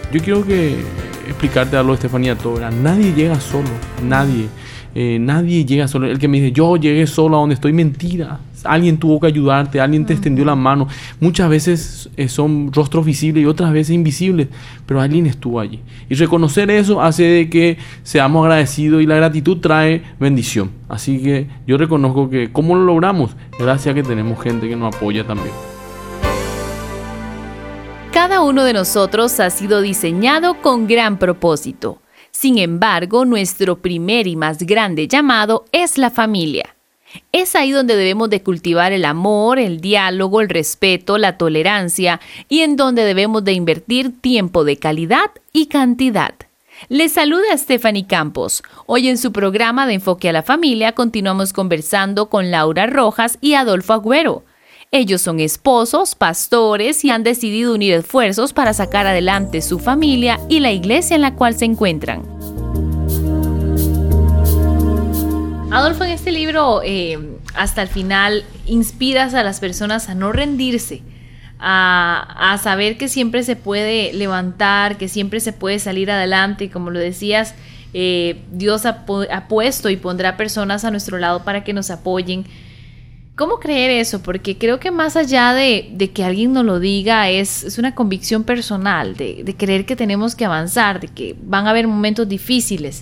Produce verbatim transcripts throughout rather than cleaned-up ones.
Yo quiero que explicarte algo, Estefanía Tobera. Nadie llega solo, nadie. Eh, nadie llega solo. El que me dice, yo llegué solo a donde estoy, mentira. Alguien tuvo que ayudarte, alguien te uh-huh. extendió la mano. Muchas veces eh, son rostros visibles y otras veces invisibles, pero alguien estuvo allí. Y reconocer eso hace de que seamos agradecidos, y la gratitud trae bendición. Así que yo reconozco que, ¿cómo lo logramos? Gracias a que tenemos gente que nos apoya también. Cada uno de nosotros ha sido diseñado con gran propósito. Sin embargo, nuestro primer y más grande llamado es la familia. Es ahí donde debemos de cultivar el amor, el diálogo, el respeto, la tolerancia, y en donde debemos de invertir tiempo de calidad y cantidad. Les saluda Stephanie Campos. Hoy en su programa de Enfoque a la Familia continuamos conversando con Laura Rojas y Adolfo Agüero. Ellos son esposos, pastores y han decidido unir esfuerzos para sacar adelante su familia y la iglesia en la cual se encuentran. Adolfo, en este libro, eh, hasta el final, inspiras a las personas a no rendirse, a, a saber que siempre se puede levantar, que siempre se puede salir adelante. Como lo decías, eh, Dios ha, ha puesto y pondrá personas a nuestro lado para que nos apoyen. ¿Cómo creer eso? Porque creo que más allá de, de que alguien nos lo diga, es, es una convicción personal, de, de creer que tenemos que avanzar, de que van a haber momentos difíciles,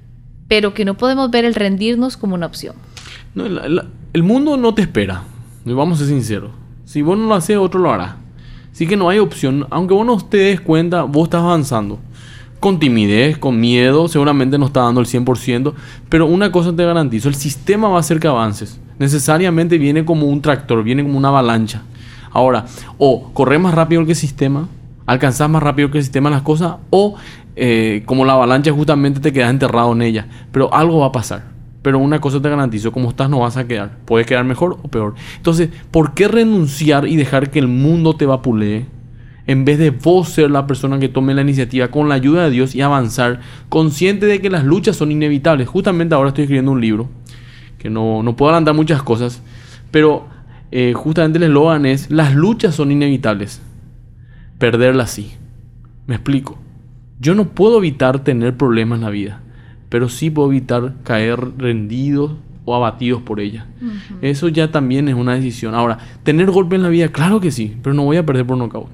pero que no podemos ver el rendirnos como una opción. No, la, la, el mundo no te espera, vamos a ser sinceros. Si vos no lo haces, otro lo hará. Así que no hay opción. Aunque vos no te des cuenta, vos estás avanzando. Con timidez, con miedo, seguramente no está dando el cien por ciento, pero una cosa te garantizo, el sistema va a hacer que avances. Necesariamente viene como un tractor, viene como una avalancha. Ahora, o corres más rápido que el sistema, alcanzas más rápido que el sistema las cosas, o eh, como la avalancha justamente te quedas enterrado en ella. Pero algo va a pasar. Pero una cosa te garantizo, como estás no vas a quedar. Puedes quedar mejor o peor. Entonces, ¿por qué renunciar y dejar que el mundo te vapulee? En vez de vos ser la persona que tome la iniciativa con la ayuda de Dios y avanzar, consciente de que las luchas son inevitables. Justamente ahora estoy escribiendo un libro, que no, no puedo adelantar muchas cosas, pero eh, justamente el eslogan es, las luchas son inevitables, perderlas sí. Me explico. Yo no puedo evitar tener problemas en la vida, pero sí puedo evitar caer rendidos o abatidos por ella. Uh-huh. Eso ya también es una decisión. Ahora, tener golpe en la vida, claro que sí, pero no voy a perder por nocaut.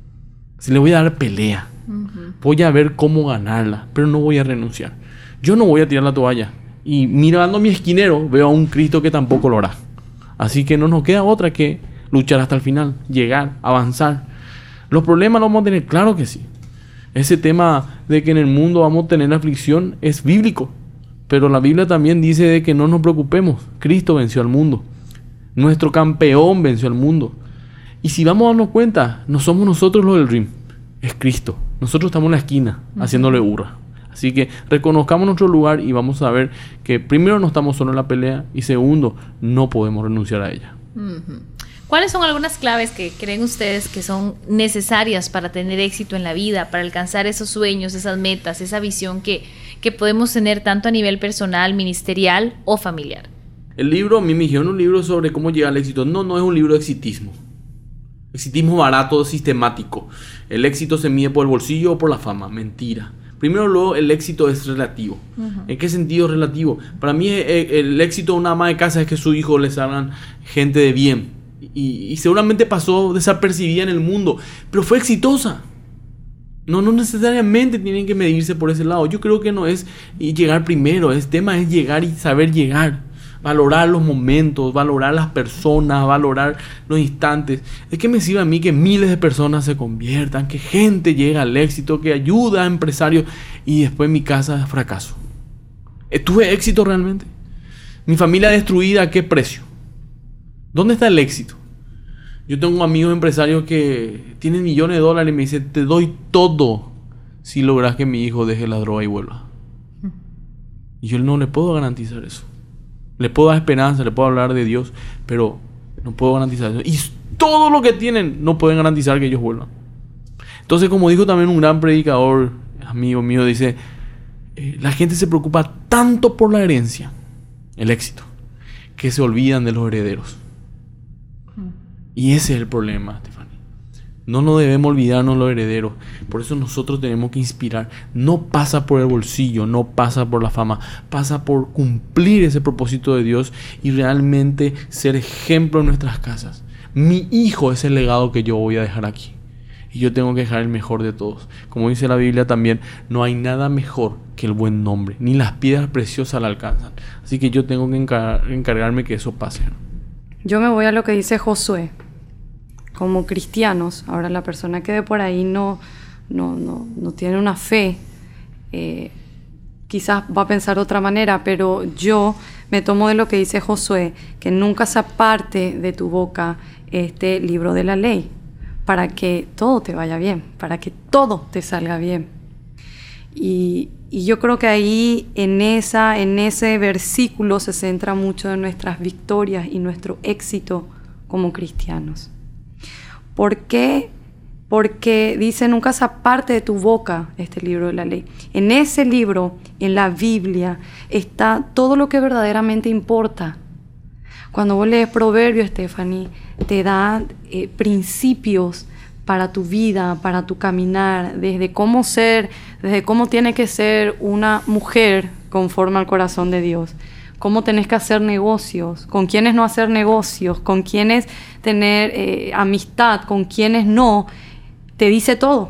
Si le voy a dar pelea, uh-huh. voy a ver cómo ganarla, pero no voy a renunciar. Yo no voy a tirar la toalla. Y mirando a mi esquinero, veo a un Cristo que tampoco lo hará. Así que no nos queda otra que luchar hasta el final, llegar, avanzar. Los problemas los vamos a tener, claro que sí. Ese tema de que en el mundo vamos a tener aflicción es bíblico. Pero la Biblia también dice de que no nos preocupemos. Cristo venció al mundo. Nuestro campeón venció al mundo. Y si vamos a darnos cuenta, no somos nosotros los del ring, es Cristo. Nosotros estamos en la esquina, uh-huh. haciéndole hurra. Así que reconozcamos nuestro lugar y vamos a ver que primero no estamos solo en la pelea y segundo, no podemos renunciar a ella. Uh-huh. ¿Cuáles son algunas claves que creen ustedes que son necesarias para tener éxito en la vida, para alcanzar esos sueños, esas metas, esa visión que, que podemos tener tanto a nivel personal, ministerial o familiar? El libro, mi misión, un libro sobre cómo llegar al éxito. No, no es un libro de exitismo. Exitismo barato, sistemático. El éxito se mide por el bolsillo o por la fama. Mentira. Primero, luego, el éxito es relativo. Uh-huh. ¿En qué sentido es relativo? Para mí, el, el éxito de una ama de casa es que su hijo le salgan gente de bien. Y, y seguramente pasó desapercibida en el mundo, pero fue exitosa. No, no necesariamente tienen que medirse por ese lado. Yo creo que no es llegar primero. El tema es llegar y saber llegar. Valorar los momentos, valorar las personas, valorar los instantes. ¿De qué me sirve a mí que miles de personas se conviertan, que gente llega al éxito, que ayuda a empresarios y después mi casa es fracaso? ¿Tuve éxito realmente? ¿Mi familia destruida a qué precio? ¿Dónde está el éxito? Yo tengo amigos empresarios que tienen millones de dólares y me dicen, te doy todo si logras que mi hijo deje la droga y vuelva. Y yo no le puedo garantizar eso. Le puedo dar esperanza, le puedo hablar de Dios, pero no puedo garantizar eso. Y todo lo que tienen no pueden garantizar que ellos vuelvan. Entonces, como dijo también un gran predicador, amigo mío, dice, eh, la gente se preocupa tanto por la herencia, el éxito, que se olvidan de los herederos. Y ese es el problema, Stephanie. No nos debemos olvidarnos los herederos. Por eso nosotros tenemos que inspirar. No pasa por el bolsillo, no pasa por la fama. Pasa por cumplir ese propósito de Dios y realmente ser ejemplo en nuestras casas. Mi hijo es el legado que yo voy a dejar aquí. Y yo tengo que dejar el mejor de todos. Como dice la Biblia también, no hay nada mejor que el buen nombre. Ni las piedras preciosas la alcanzan. Así que yo tengo que encar- encargarme que eso pase. Yo me voy a lo que dice Josué. Como cristianos, ahora la persona que de por ahí no, no, no, no tiene una fe, eh, quizás va a pensar de otra manera, pero yo me tomo de lo que dice Josué, que nunca se aparte de tu boca este libro de la ley, para que todo te vaya bien, para que todo te salga bien. Y, y yo creo que ahí en, esa, en ese versículo se centra mucho de nuestras victorias y nuestro éxito como cristianos. ¿Por qué? Porque dice, nunca se aparte de tu boca este libro de la ley. En ese libro, en la Biblia, está todo lo que verdaderamente importa. Cuando vos lees Proverbios, Stephanie, te da eh, principios para tu vida, para tu caminar, desde cómo ser, desde cómo tiene que ser una mujer conforme al corazón de Dios. Cómo tenés que hacer negocios, con quiénes no hacer negocios, con quiénes tener eh, amistad, con quiénes no, te dice todo.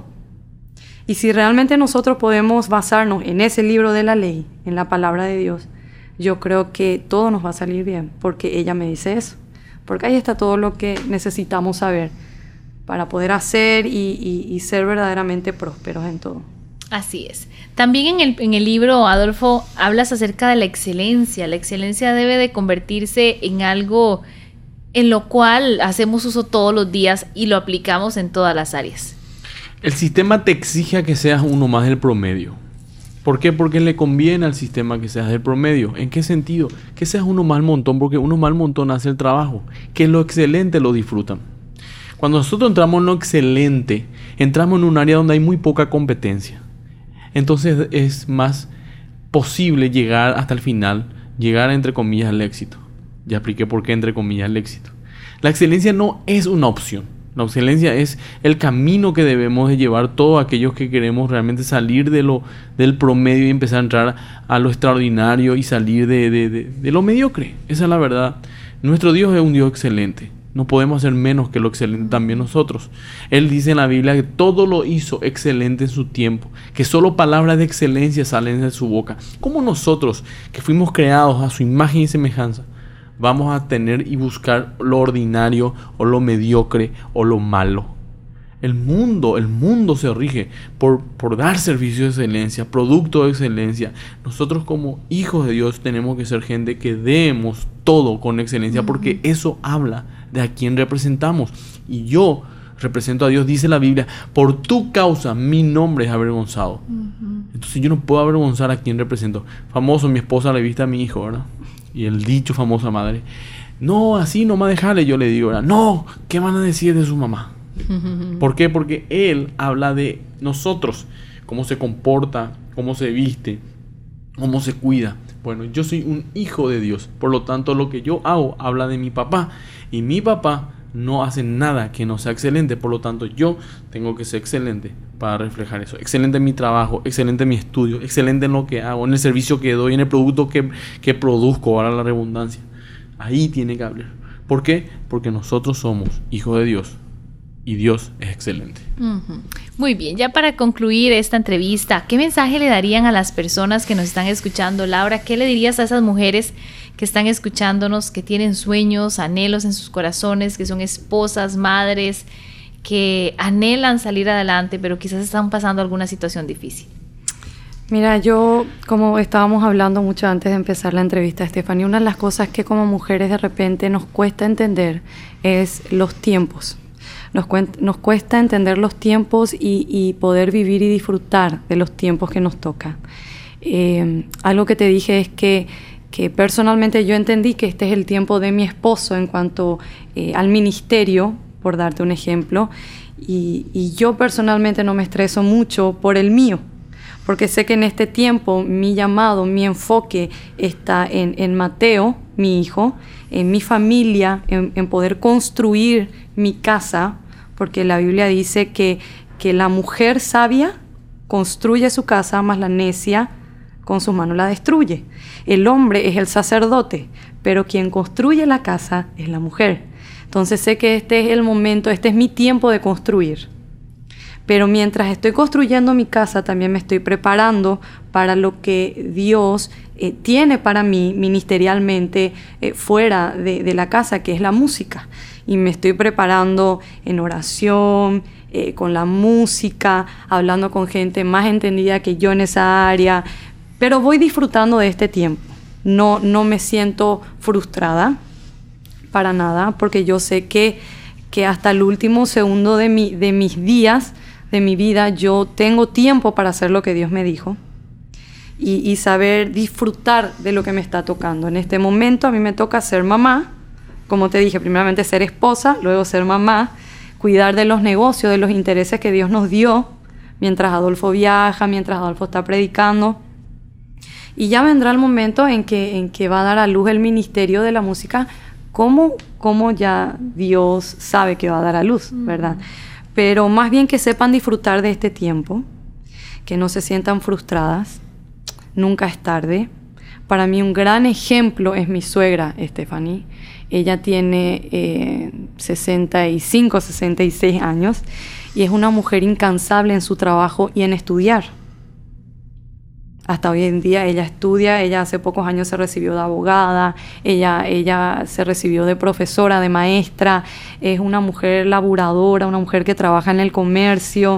Y si realmente nosotros podemos basarnos en ese libro de la ley, en la palabra de Dios, yo creo que todo nos va a salir bien, porque ella me dice eso. Porque ahí está todo lo que necesitamos saber para poder hacer y, y, y ser verdaderamente prósperos en todo. Así es. También en el, en el libro, Adolfo, hablas acerca de la excelencia. La excelencia debe de convertirse en algo en lo cual hacemos uso todos los días y lo aplicamos en todas las áreas. El sistema te exige a que seas uno más del promedio. ¿Por qué? Porque le conviene al sistema que seas del promedio. ¿En qué sentido? Que seas uno más al montón, porque uno más al montón hace el trabajo. Que lo excelente lo disfrutan. Cuando nosotros entramos en lo excelente, entramos en un área donde hay muy poca competencia. Entonces es más posible llegar hasta el final, llegar entre comillas al éxito. Ya expliqué por qué entre comillas el éxito. La excelencia no es una opción. La excelencia es el camino que debemos de llevar todos aquellos que queremos realmente salir de lo, del promedio y empezar a entrar a lo extraordinario y salir de, de, de, de lo mediocre. Esa es la verdad. Nuestro Dios es un Dios excelente. No podemos hacer menos que lo excelente también nosotros. Él dice en la Biblia que todo lo hizo excelente en su tiempo, que solo palabras de excelencia salen de su boca. ¿Cómo nosotros, que fuimos creados a su imagen y semejanza, vamos a tener y buscar lo ordinario o lo mediocre o lo malo? El mundo, el mundo se rige por, por dar servicio de excelencia, producto de excelencia. Nosotros como hijos de Dios tenemos que ser gente que demos todo con excelencia, uh-huh. porque eso habla de a quién representamos. Y yo represento a Dios, dice la Biblia, por tu causa mi nombre es avergonzado. Uh-huh. Entonces yo no puedo avergonzar a quien represento. Famoso, mi esposa le viste a mi hijo, ¿verdad? Y el dicho famosa madre, no, así no me dejarle, yo le digo, ¿verdad? No, ¿qué van a decir de su mamá? ¿Por qué? Porque Él habla de nosotros, cómo se comporta, cómo se viste, cómo se cuida. Bueno, yo soy un hijo de Dios, por lo tanto lo que yo hago habla de mi papá, y mi papá no hace nada que no sea excelente, por lo tanto yo tengo que ser excelente para reflejar eso. Excelente en mi trabajo, excelente en mi estudio, excelente en lo que hago, en el servicio que doy, en el producto que, que produzco, ahora la redundancia. Ahí tiene que hablar. ¿Por qué? Porque nosotros somos hijos de Dios. Y Dios es excelente. Uh-huh. Muy bien, ya para concluir esta entrevista, ¿qué mensaje le darían a las personas que nos están escuchando? Laura, ¿qué le dirías a esas mujeres que están escuchándonos, que tienen sueños, anhelos en sus corazones, que son esposas, madres, que anhelan salir adelante, pero quizás están pasando alguna situación difícil? Mira, yo, como estábamos hablando mucho antes de empezar la entrevista, Stephanie, una de las cosas que como mujeres de repente nos cuesta entender es los tiempos. Nos, cuen- nos cuesta entender los tiempos y, y poder vivir y disfrutar de los tiempos que nos toca. Eh, algo que te dije es que, que personalmente yo entendí que este es el tiempo de mi esposo en cuanto eh, al ministerio, por darte un ejemplo, y, y yo personalmente no me estreso mucho por el mío, porque sé que en este tiempo mi llamado, mi enfoque está en, en Mateo, mi hijo, en mi familia, en, en poder construir mi casa, porque la Biblia dice que, que la mujer sabia construye su casa, mas la necia con sus manos la destruye. El hombre es el sacerdote, pero quien construye la casa es la mujer. Entonces sé que este es el momento, este es mi tiempo de construir. Pero mientras estoy construyendo mi casa, también me estoy preparando para lo que Dios eh, tiene para mí ministerialmente eh, fuera de, de la casa, que es la música. Y me estoy preparando en oración, eh, con la música, hablando con gente más entendida que yo en esa área. Pero voy disfrutando de este tiempo. No, no me siento frustrada para nada, porque yo sé que, que hasta el último segundo de, mi, de mis días, de mi vida, yo tengo tiempo para hacer lo que Dios me dijo y, y saber disfrutar de lo que me está tocando. En este momento a mí me toca ser mamá, como te dije, primeramente ser esposa, luego ser mamá, cuidar de los negocios, de los intereses que Dios nos dio, mientras Adolfo viaja, mientras Adolfo está predicando. Y ya vendrá el momento en que, en que va a dar a luz el ministerio de la música, como, como ya Dios sabe que va a dar a luz, ¿verdad? Pero más bien que sepan disfrutar de este tiempo, que no se sientan frustradas, nunca es tarde. Para mí un gran ejemplo es mi suegra, Stephanie. Ella tiene eh, sesenta y cinco, sesenta y seis años y es una mujer incansable en su trabajo y en estudiar. Hasta hoy en día ella estudia, ella hace pocos años se recibió de abogada, ella, ella se recibió de profesora, de maestra, es una mujer laburadora, una mujer que trabaja en el comercio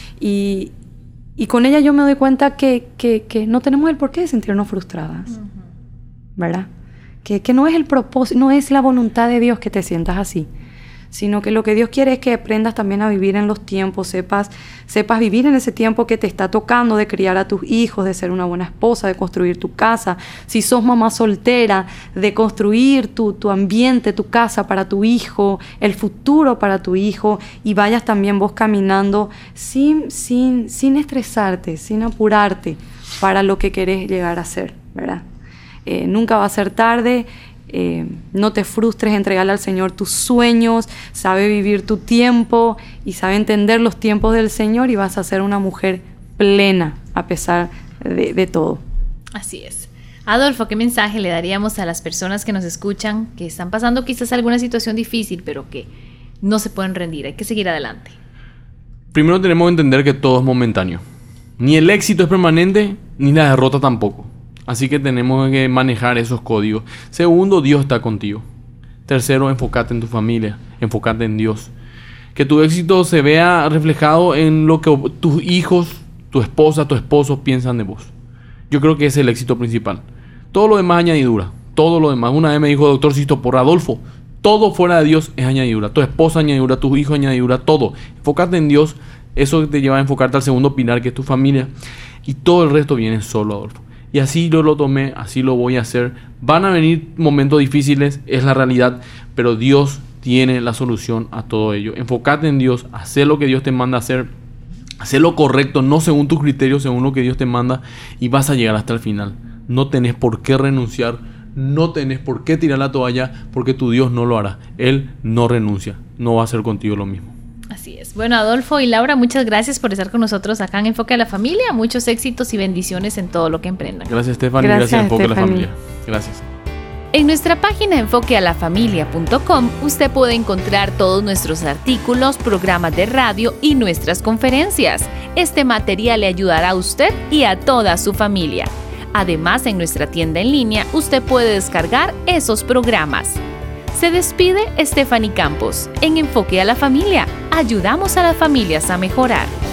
y, y con ella yo me doy cuenta que, que, que no tenemos el porqué de sentirnos frustradas, uh-huh. ¿verdad? Que, que no es el propósito, no es la voluntad de Dios que te sientas así, sino que lo que Dios quiere es que aprendas también a vivir en los tiempos, sepas, sepas vivir en ese tiempo que te está tocando de criar a tus hijos, de ser una buena esposa, de construir tu casa. Si sos mamá soltera, de construir tu, tu ambiente, tu casa para tu hijo, el futuro para tu hijo, y vayas también vos caminando sin, sin, sin estresarte, sin apurarte para lo que querés llegar a ser, ¿verdad? Eh, nunca va a ser tarde. Eh, no te frustres, entregarle al Señor tus sueños, sabe vivir tu tiempo y sabe entender los tiempos del Señor y vas a ser una mujer plena a pesar de, de todo. Así es. Adolfo, ¿qué mensaje le daríamos a las personas que nos escuchan, que están pasando quizás alguna situación difícil, pero que no se pueden rendir? Hay que seguir adelante. Primero tenemos que entender que todo es momentáneo. Ni el éxito es permanente, ni la derrota tampoco. Así que tenemos que manejar esos códigos. Segundo, Dios está contigo. Tercero, enfócate en tu familia, enfócate en Dios. Que tu éxito se vea reflejado en lo que tus hijos, tu esposa, tu esposo piensan de vos. Yo creo que ese es el éxito principal. Todo lo demás es añadidura. Todo lo demás. Una vez me dijo doctor Sisto por Adolfo, todo fuera de Dios es añadidura. Tu esposa añadidura, tus hijos añadidura, todo. Enfócate en Dios. Eso te lleva a enfocarte al segundo pilar, que es tu familia. Y todo el resto viene solo, Adolfo. Y así yo lo tomé, así lo voy a hacer. Van a venir momentos difíciles, es la realidad, pero Dios tiene la solución a todo ello. Enfócate en Dios, haz lo que Dios te manda a hacer, haz lo correcto, no según tus criterios, según lo que Dios te manda, y vas a llegar hasta el final. No tenés por qué renunciar, no tenés por qué tirar la toalla, porque tu Dios no lo hará. Él no renuncia, no va a hacer contigo lo mismo. Así es. Bueno, Adolfo y Laura, muchas gracias por estar con nosotros acá en Enfoque a la Familia. Muchos éxitos y bendiciones en todo lo que emprendan. Gracias, Stephanie. Gracias, gracias Enfoque a la Familia. Gracias. En nuestra página enfoque a la familia punto com usted puede encontrar todos nuestros artículos, programas de radio y nuestras conferencias. Este material le ayudará a usted y a toda su familia. Además, en nuestra tienda en línea usted puede descargar esos programas. Se despide Stephanie Campos. En Enfoque a la Familia, ayudamos a las familias a mejorar.